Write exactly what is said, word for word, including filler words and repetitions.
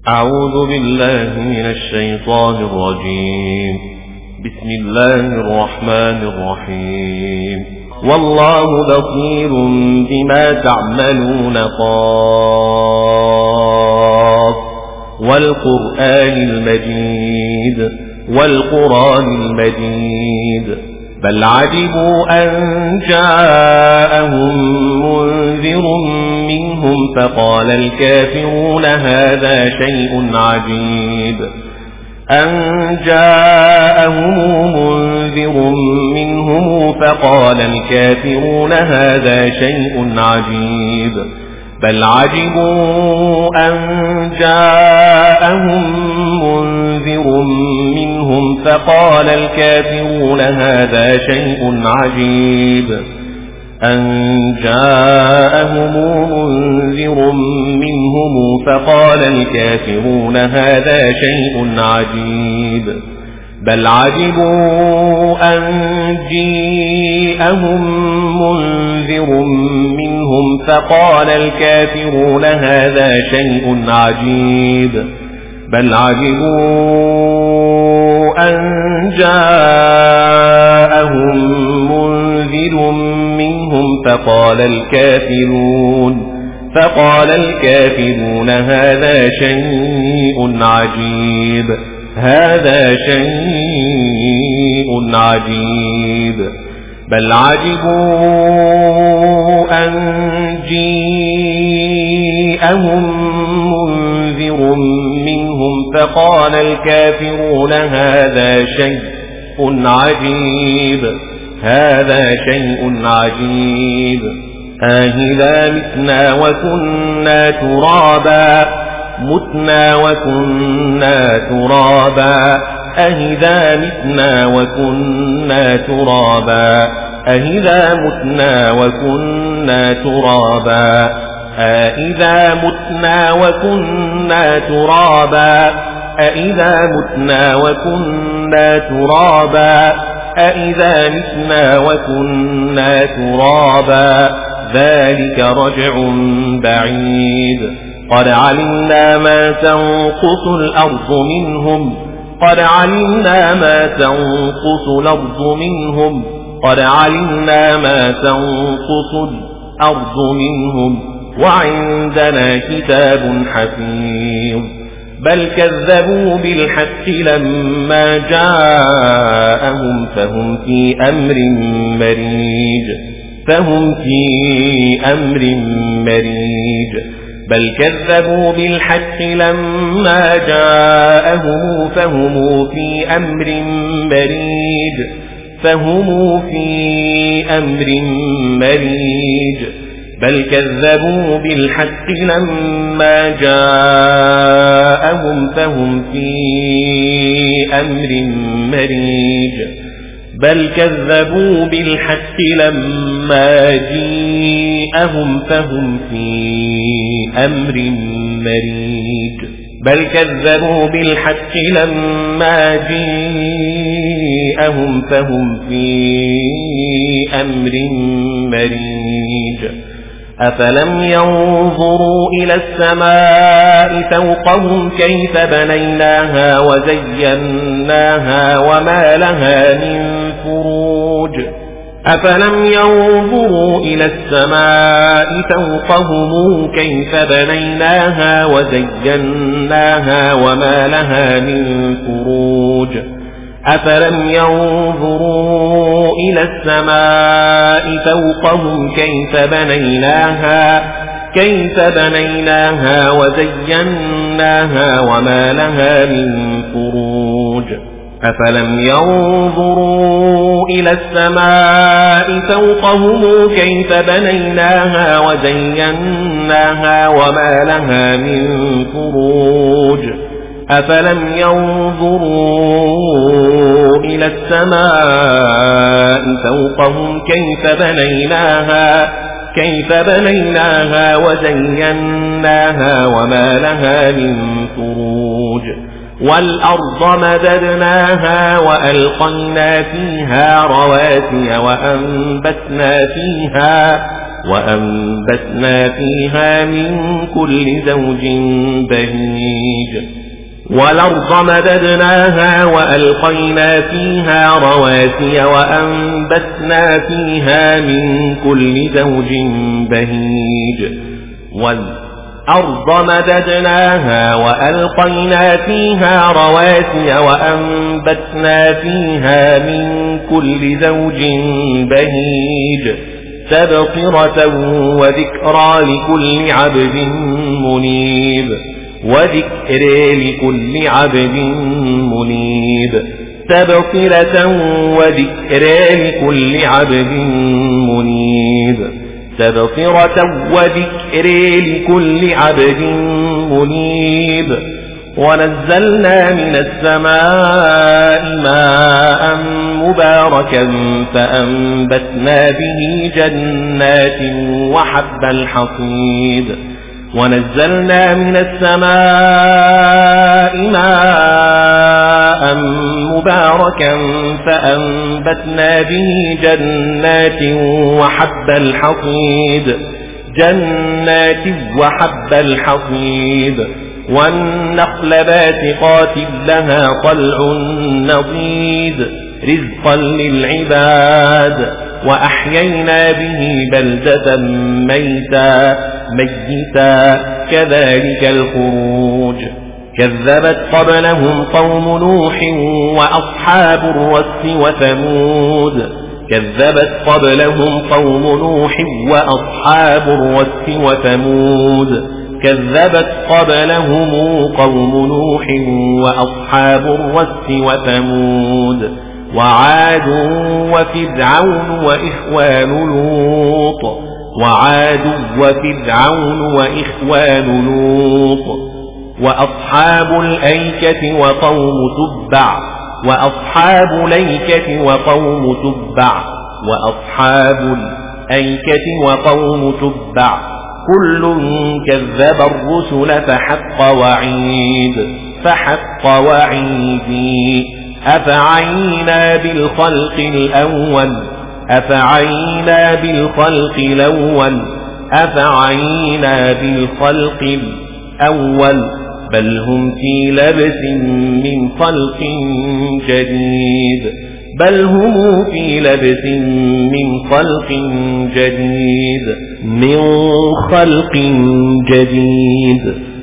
أعوذ بالله من الشيطان الرجيم. بسم الله الرحمن الرحيم. والله بصير بما تعملون. قاف والقرآن المجيد والقرآن المجيد. بل عجبوا أن جاءهم منذر منهم فقال الكافرون هذا شيء عجيب. أن جاءهم منذر منهم فقال الكافرون هذا شيء عجيب. بل عجبوا أن جاءهم منذر منهم فقال الكافرون هذا شيء عجيب. أن جاءهم منذر منهم فقال الكافرون هذا شيء عجيب. بل عجبوا أن جاءهم منذر منهم فقال الكافرون هذا شيء عجيب. بل عجبوا أن جاءهم منذر منهم فقال الكافرون فقال الكافرون هذا شيء عجيب. هذا شيء عجيب. بل عجبوا أن جاءهم منذر منهم فقال الكافرون هذا شيء عجيب. هذا شيء عجيب. أإذا متنا وكنا ترابا متنا وكنا ترابا. أإذا متنا وكنا ترابا. أإذا متنا وكنا ترابا. أإذا متنا وكنا ترابا. أإذا متنا وكنا ترابا. أإذا متنا وكنا ترابا. ذلك رجع بعيد. قد علمنا ما تنقص الأرض منهم قد علمنا ما تنقص الأرض منهم قد علمنا ما تنقص الأرض منهم وعندنا كتاب حفيظ. بل كذبوا بالحق لما جاءهم فهم في أمر مريج فهم في أمر مريج. بل كذبوا بالحق لما جاءهم فهم في أمر مريج فهم في أمر مريج. بل كذبوا بالحق لما جاءهم فهم في أمر مريج. بل كذبوا بالحق لما جاءهم فهم في أمر مريج. بل كذبوا بالحق لما جاءهم فهم في أمر مريج. أفلم ينظروا إلى السماء فوقهم كيف بنيناها وزيناها وما لها من فروج. أفلم ينظروا إلى السماء فوقهم كيف بنيناها وزيناها وما لها من فروج. أفلم ينظروا إلى السماء فوقهم كيف بنيناها كيف بنيناها وزيناها وما لها من فروج. أفلم ينظروا إلى السماء فوقهم كيف بنيناها وزيناها وما لها من فروج. أفلم ينظروا إلى السماء فوقهم كيف بنيناها كيف بنيناها وزيناها وما لها من فروج. والأرض مددناها وألقينا فيها رواسي وأنبتنا فيها وأنبتنا فيها من كل زوج بهيج. والأرض مددناها وألقينا فيها رواسي وأنبتنا فيها من كل زوج بهيج والأرض مددناها وألقينا فيها رواسي وأنبتنا فيها من كل زوج بهيج تبصرة وذكرى لكل عبد منيب وذكر لكل عبد منيب تبصرة وذكر لكل عبد منيب تبصرة وذكر لكل عبد منيب ونزلنا من السماء ماء مباركا فأنبتنا به جنات وحب الحصيد ونزلنا من السماء ماء مباركا فأنبتنا به جنات وحب الحصيد جنات وحب الحصيد والنخل باسقات لها طلع نضيد رزقا للعباد وأحيينا به بلدة ميتا ميتا كذلك الخروج كذبت قبلهم قوم نوح وأصحاب الرس وثمود كذبت قبلهم قوم نوح وأصحاب الرس وثمود كذبت قبلهم قوم نوح وأصحاب الرس وثمود وعاد وفرعون وإخوان لوط وعاد وفرعون وإخوان لوط وأصحاب الأيكة وقوم تبع وأصحاب الأيكة وقوم تبع وأصحاب الأيكة وقوم تبع كل كذب الرسل فحق وعيد فحق وعيدي أفعينا بالخلق الأول أفعينا بالخلق الأول أفعينا بالخلق الأول بل هم في لبس من خلق جديد بل هم في لبس من خلق جديد من خلق جديد